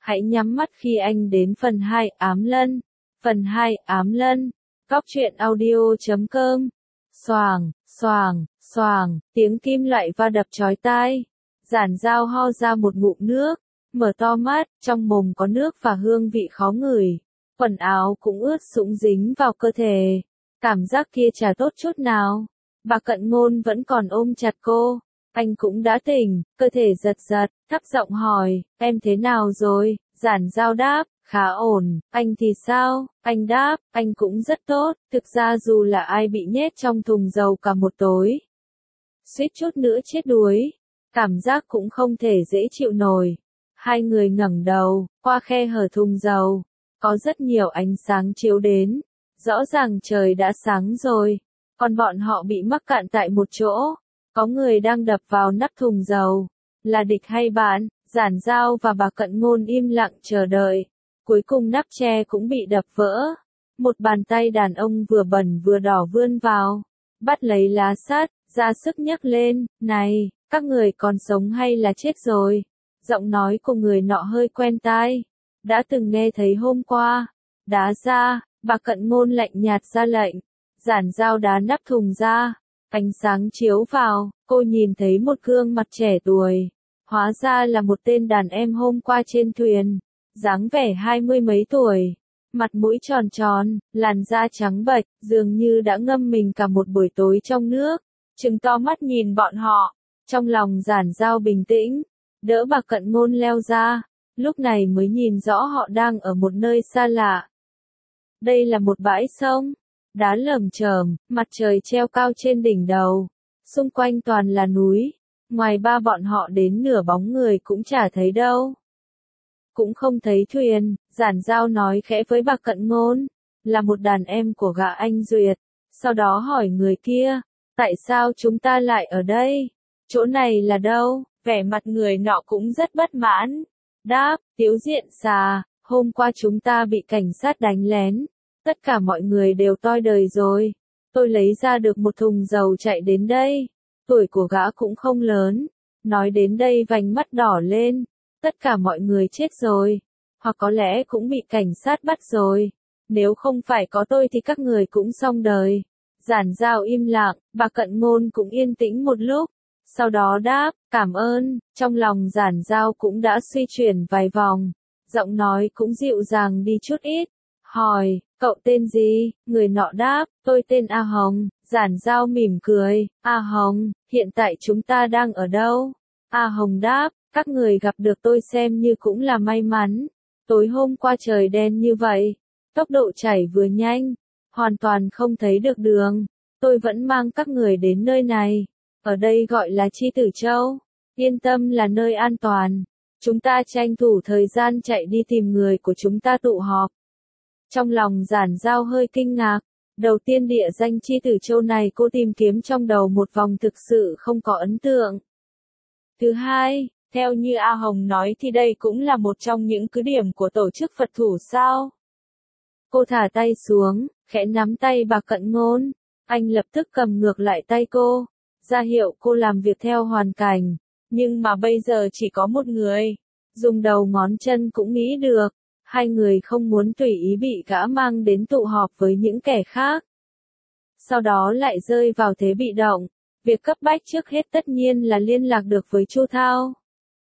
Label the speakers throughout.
Speaker 1: Hãy nhắm mắt khi anh đến phần 2 ám lân. Phần 2 ám lân. Góc truyện audio.com. Xoàng, xoàng, xoàng, tiếng kim loại va đập chói tai. Giản Dao ho ra một ngụm nước, mở to mắt, trong mồm có nước và hương vị khó ngửi. Quần áo cũng ướt sũng dính vào cơ thể. Cảm giác kia chả tốt chút nào. Bà Cận Ngôn vẫn còn ôm chặt cô. Anh cũng đã tỉnh, cơ thể giật giật, thấp giọng hỏi, em thế nào rồi? Giản Dao đáp, khá ổn, anh thì sao? Anh đáp, anh cũng rất tốt, thực ra dù là ai bị nhét trong thùng dầu cả một tối, suýt chút nữa chết đuối, cảm giác cũng không thể dễ chịu nổi. Hai người ngẩng đầu, qua khe hở thùng dầu, có rất nhiều ánh sáng chiếu đến, rõ ràng trời đã sáng rồi, còn bọn họ bị mắc cạn tại một chỗ. Có người đang đập vào nắp thùng dầu. Là địch hay bạn? Giản Dao và bà Cận Ngôn im lặng chờ đợi. Cuối cùng nắp tre cũng bị đập vỡ. Một bàn tay đàn ông vừa bẩn vừa đỏ vươn vào. Bắt lấy lá sắt, ra sức nhấc lên. Này, các người còn sống hay là chết rồi? Giọng nói của người nọ hơi quen tai. Đã từng nghe thấy hôm qua. Đá ra, bà Cận Ngôn lạnh nhạt ra lệnh. Giản Dao đá nắp thùng ra. Ánh sáng chiếu vào, cô nhìn thấy một gương mặt trẻ tuổi. Hóa ra là một tên đàn em hôm qua trên thuyền. Dáng vẻ 20 mấy tuổi. Mặt mũi tròn tròn, làn da trắng bệch, dường như đã ngâm mình cả một buổi tối trong nước. Trừng to mắt nhìn bọn họ. Trong lòng Giản Dao bình tĩnh. Đỡ bà Cận Ngôn leo ra. Lúc này mới nhìn rõ họ đang ở một nơi xa lạ. Đây là một bãi sông. Đá lởm chởm, mặt trời treo cao trên đỉnh đầu. Xung quanh toàn là núi. Ngoài ba bọn họ đến nửa bóng người cũng chả thấy đâu. Cũng không thấy thuyền, Giản Dao nói khẽ với bà Cận Ngôn. Là một đàn em của gã anh Duyệt. Sau đó hỏi người kia. Tại sao chúng ta lại ở đây? Chỗ này là đâu? Vẻ mặt người nọ cũng rất bất mãn. Đáp, Tiếu Diện Xà, hôm qua chúng ta bị cảnh sát đánh lén. Tất cả mọi người đều toi đời rồi. Tôi lấy ra được một thùng dầu chạy đến đây. Tuổi của gã cũng không lớn. Nói đến đây vành mắt đỏ lên. Tất cả mọi người chết rồi. Hoặc có lẽ cũng bị cảnh sát bắt rồi. Nếu không phải có tôi thì các người cũng xong đời. Giản Dao im lặng, bà Cận Ngôn cũng yên tĩnh một lúc. Sau đó đáp, cảm ơn. Trong lòng Giản Dao cũng đã suy chuyển vài vòng. Giọng nói cũng dịu dàng đi chút ít. Hỏi, cậu tên gì? Người nọ đáp, tôi tên A Hồng. Giản Dao mỉm cười, A Hồng, hiện tại chúng ta đang ở đâu? A Hồng đáp, các người gặp được tôi xem như cũng là may mắn. Tối hôm qua trời đen như vậy, tốc độ chảy vừa nhanh, hoàn toàn không thấy được đường. Tôi vẫn mang các người đến nơi này. Ở đây gọi là Chi Tử Châu. Yên tâm là nơi an toàn. Chúng ta tranh thủ thời gian chạy đi tìm người của chúng ta tụ họp. Trong lòng Giản Dao hơi kinh ngạc. Đầu tiên địa danh Chi Tử Châu này cô tìm kiếm trong đầu một vòng thực sự không có ấn tượng. Thứ hai, theo như A Hồng nói thì đây cũng là một trong những cứ điểm của tổ chức Phật thủ sao? Cô thả tay xuống, khẽ nắm tay bà Cận Ngôn. Anh lập tức cầm ngược lại tay cô, ra hiệu cô làm việc theo hoàn cảnh. Nhưng mà bây giờ chỉ có một người. Dùng đầu ngón chân cũng nghĩ được. Hai người không muốn tùy ý bị gã mang đến tụ họp với những kẻ khác. Sau đó lại rơi vào thế bị động. Việc cấp bách trước hết tất nhiên là liên lạc được với Chu Thao.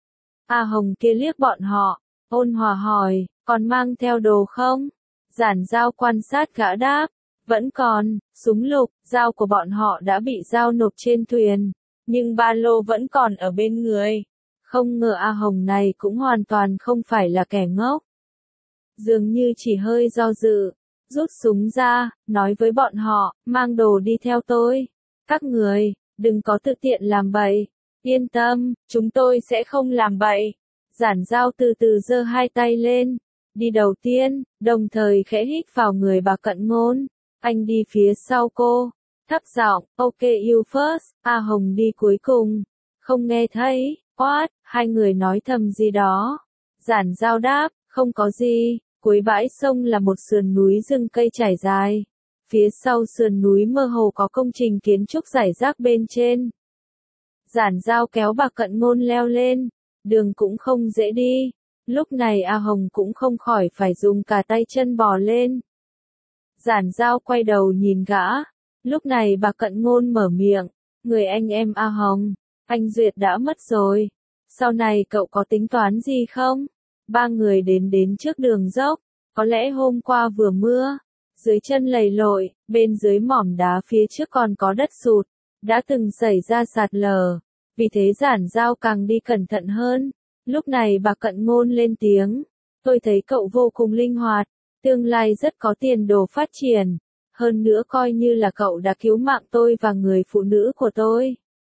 Speaker 1: A Hồng kia liếc bọn họ, ôn hòa hỏi, còn mang theo đồ không? Giản Dao quan sát gã đáp, vẫn còn, súng lục, dao của bọn họ đã bị giao nộp trên thuyền, nhưng ba lô vẫn còn ở bên người. Không ngờ A Hồng này cũng hoàn toàn không phải là kẻ ngốc. Dường như chỉ hơi do dự, rút súng ra, nói với bọn họ, mang đồ đi theo tôi. Các người, đừng có tự tiện làm bậy. Yên tâm, chúng tôi sẽ không làm bậy. Giản Dao từ từ giơ hai tay lên, đi đầu tiên, đồng thời khẽ hít vào người bà Cận Ngôn. Anh đi phía sau cô, thấp giọng, ok you first, A Hồng đi cuối cùng. Không nghe thấy, what, hai người nói thầm gì đó. Giản Dao đáp, không có gì. Cuối bãi sông là một sườn núi rừng cây trải dài. Phía sau sườn núi mơ hồ có công trình kiến trúc rải rác bên trên. Giản Dao kéo bà Cận Ngôn leo lên. Đường cũng không dễ đi. Lúc này A Hồng cũng không khỏi phải dùng cả tay chân bò lên. Giản Giao quay đầu nhìn gã. Lúc này bà Cận Ngôn mở miệng. Người anh em A Hồng, anh Duyệt đã mất rồi. Sau này cậu có tính toán gì không? Ba người đến trước đường dốc. Có lẽ hôm qua vừa mưa. Dưới chân lầy lội, bên dưới mỏm đá phía trước còn có đất sụt. Đã từng xảy ra sạt lở. Vì thế Giản Giao càng đi cẩn thận hơn. Lúc này bà Cận Ngôn lên tiếng. Tôi thấy cậu vô cùng linh hoạt. Tương lai rất có tiền đồ phát triển. Hơn nữa coi như là cậu đã cứu mạng tôi và người phụ nữ của tôi.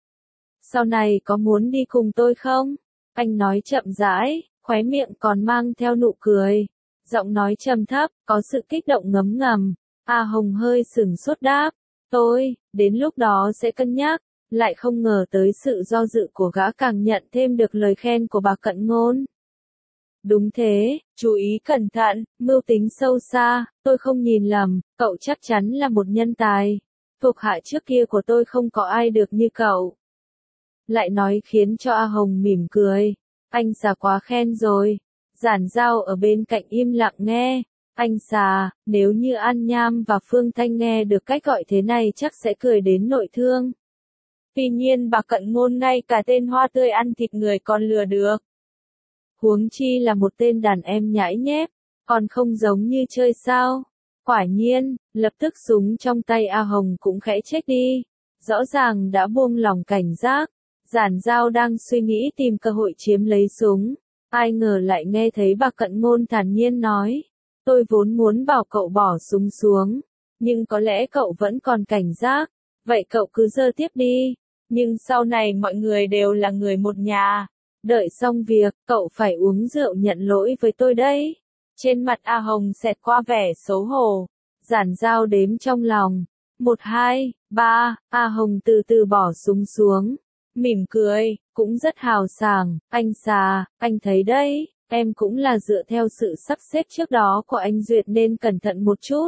Speaker 1: Sau này có muốn đi cùng tôi không? Anh nói chậm rãi, khóe miệng còn mang theo nụ cười. Giọng nói trầm thấp, có sự kích động ngấm ngầm. A Hồng hơi sửng sốt đáp. Tôi, đến lúc đó sẽ cân nhắc. Lại không ngờ tới sự do dự của gã càng nhận thêm được lời khen của bà Cận Ngôn. Đúng thế, chú ý cẩn thận, mưu tính sâu xa, tôi không nhìn lầm, cậu chắc chắn là một nhân tài. Thuộc hạ trước kia của tôi không có ai được như cậu. Lại nói khiến cho A Hồng mỉm cười. Anh già quá khen rồi. Giản Giao ở bên cạnh im lặng nghe. Anh già, nếu như An Nham và Phương Thanh nghe được cách gọi thế này chắc sẽ cười đến nội thương. Tuy nhiên bà Cận Ngôn ngay cả tên hoa tươi ăn thịt người còn lừa được. Huống chi là một tên đàn em nhãi nhép, còn không giống như chơi sao. Quả nhiên, lập tức súng trong tay A Hồng cũng khẽ chết đi. Rõ ràng đã buông lòng cảnh giác. Giản Giao đang suy nghĩ tìm cơ hội chiếm lấy súng. Ai ngờ lại nghe thấy bà Cận Ngôn thản nhiên nói. Tôi vốn muốn bảo cậu bỏ súng xuống. Nhưng có lẽ cậu vẫn còn cảnh giác. Vậy cậu cứ giơ tiếp đi. Nhưng sau này mọi người đều là người một nhà. Đợi xong việc, cậu phải uống rượu nhận lỗi với tôi đấy. Trên mặt A Hồng xẹt qua vẻ xấu hổ. Giản Giao đếm trong lòng. 1, 2, 3, A Hồng từ từ bỏ súng xuống. Mỉm cười, cũng rất hào sảng. Anh già, anh thấy đấy, em cũng là dựa theo sự sắp xếp trước đó của anh Duyệt nên cẩn thận một chút.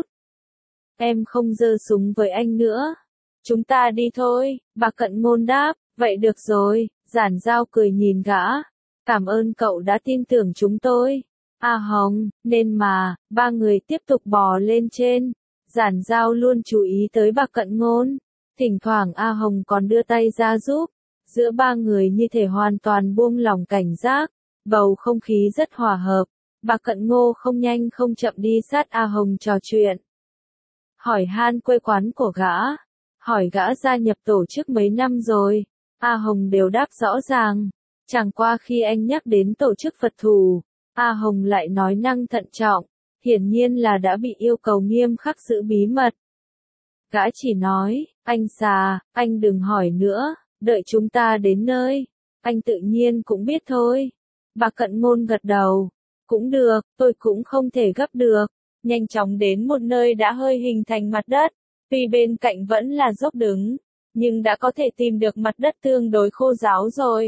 Speaker 1: Em không giơ súng với anh nữa. Chúng ta đi thôi, bà Cận Ngôn đáp. Vậy được rồi, Giản Giao cười nhìn gã. Cảm ơn cậu đã tin tưởng chúng tôi. A Hồng, nên mà, ba người tiếp tục bò lên trên. Giản Giao luôn chú ý tới bà Cận Ngôn. Thỉnh thoảng A Hồng còn đưa tay ra giúp. Giữa ba người như thể hoàn toàn buông lòng cảnh giác. Bầu không khí rất hòa hợp. Bà Cận Ngô không nhanh không chậm đi sát A Hồng trò chuyện. Hỏi han quê quán của gã. Hỏi gã gia nhập tổ chức mấy năm rồi. A Hồng đều đáp rõ ràng. Chẳng qua khi anh nhắc đến tổ chức Phật thù, A Hồng lại nói năng thận trọng. Hiển nhiên là đã bị yêu cầu nghiêm khắc giữ bí mật. Gã chỉ nói, anh già, anh đừng hỏi nữa, đợi chúng ta đến nơi. Anh tự nhiên cũng biết thôi. Bà Cận Ngôn gật đầu. Cũng được, tôi cũng không thể gấp được. Nhanh chóng đến một nơi đã hơi hình thành mặt đất. Tuy bên cạnh vẫn là dốc đứng, nhưng đã có thể tìm được mặt đất tương đối khô ráo rồi.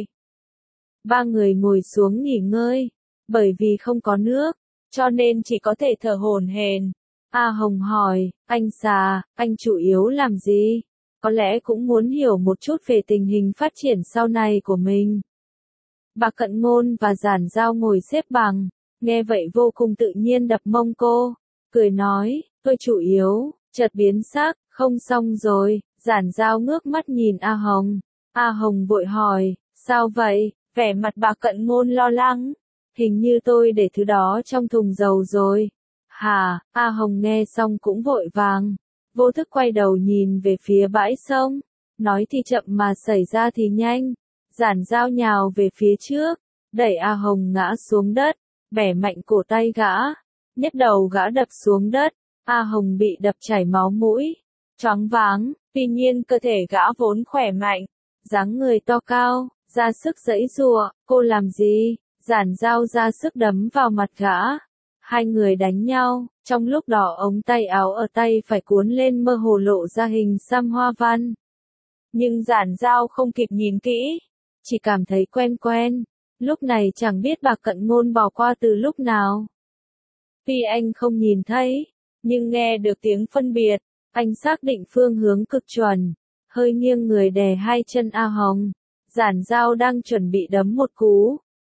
Speaker 1: Ba người ngồi xuống nghỉ ngơi. Bởi vì không có nước, cho nên chỉ có thể thở hổn hển. A Hồng hỏi, anh già, anh chủ yếu làm gì? Có lẽ cũng muốn hiểu một chút về tình hình phát triển sau này của mình. Bà Cận Ngôn và Giản Giao ngồi xếp bằng, nghe vậy vô cùng tự nhiên đập mông cô. Cười nói, tôi chủ yếu, chợt biến sắc, không xong rồi. Giản Giao ngước mắt nhìn A Hồng. A Hồng vội hỏi, sao vậy? Vẻ mặt bà Cận Ngôn lo lắng. Hình như tôi để thứ đó trong thùng dầu rồi. Hả? A Hồng nghe xong cũng vội vàng. Vô thức quay đầu nhìn về phía bãi sông. Nói thì chậm mà xảy ra thì nhanh. Giản Giao nhào về phía trước. Đẩy A Hồng ngã xuống đất. Bẻ mạnh cổ tay gã. Nhấc đầu gã đập xuống đất. A Hồng bị đập chảy máu mũi. Choáng váng. Tuy nhiên cơ thể gã vốn khỏe mạnh. Dáng người to cao. Ra sức giãy giụa. Cô làm gì? Giản Giao ra sức đấm vào mặt gã. Hai người đánh nhau, trong lúc đó ống tay áo ở tay phải cuốn lên mơ hồ lộ ra hình xăm hoa văn. Nhưng Giản Giao không kịp nhìn kỹ, chỉ cảm thấy quen quen. Lúc này chẳng biết bà Cận Ngôn bỏ qua từ lúc nào. Tuy anh không nhìn thấy, nhưng nghe được tiếng phân biệt, anh xác định phương hướng cực chuẩn, hơi nghiêng người đè hai chân A Hồng. Giản Giao đang chuẩn bị đấm một cú.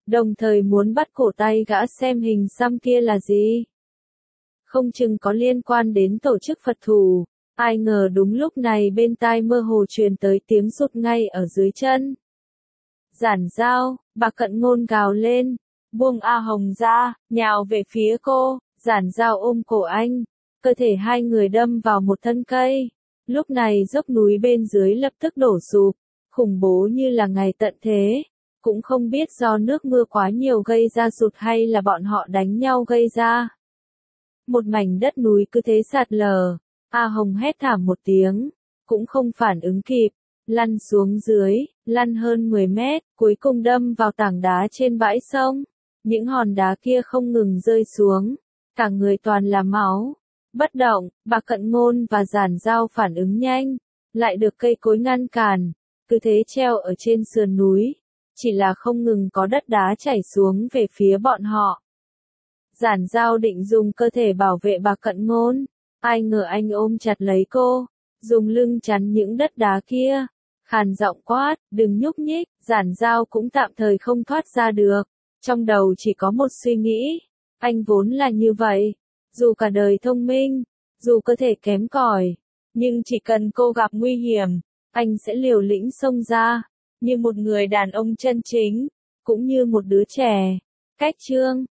Speaker 1: đồng thời muốn bắt cổ tay gã xem hình xăm kia là gì. Không chừng có liên quan đến tổ chức Phật thù, ai ngờ đúng lúc này bên tai mơ hồ truyền tới tiếng rụt ngay ở dưới chân. Giản Dao, bà Cận Ngôn gào lên, buông A Hồng ra, nhào về phía cô, Giản Dao ôm cổ anh, cơ thể hai người đâm vào một thân cây. Lúc này dốc núi bên dưới lập tức đổ sụp, khủng bố như là ngày tận thế, cũng không biết do nước mưa quá nhiều gây ra sụt hay là bọn họ đánh nhau gây ra. Một mảnh đất núi cứ thế sạt lở, A Hồng hét thảm một tiếng, cũng không phản ứng kịp, lăn xuống dưới, lăn hơn 10 mét, cuối cùng đâm vào tảng đá trên bãi sông. Những hòn đá kia không ngừng rơi xuống, cả người toàn là máu. Bất động, bà Cận Ngôn và Giản Dao phản ứng nhanh, lại được cây cối ngăn cản, cứ thế treo ở trên sườn núi, chỉ là không ngừng có đất đá chảy xuống về phía bọn họ. Giản Dao định dùng cơ thể bảo vệ bà Cận Ngôn, ai ngờ anh ôm chặt lấy cô, dùng lưng chắn những đất đá kia, khàn giọng quát, đừng nhúc nhích. Giản Dao cũng tạm thời không thoát ra được, trong đầu chỉ có một suy nghĩ, anh vốn là như vậy, dù cả đời thông minh, dù cơ thể kém cỏi, nhưng chỉ cần cô gặp nguy hiểm, anh sẽ liều lĩnh xông ra, như một người đàn ông chân chính, cũng như một đứa trẻ. Cách chương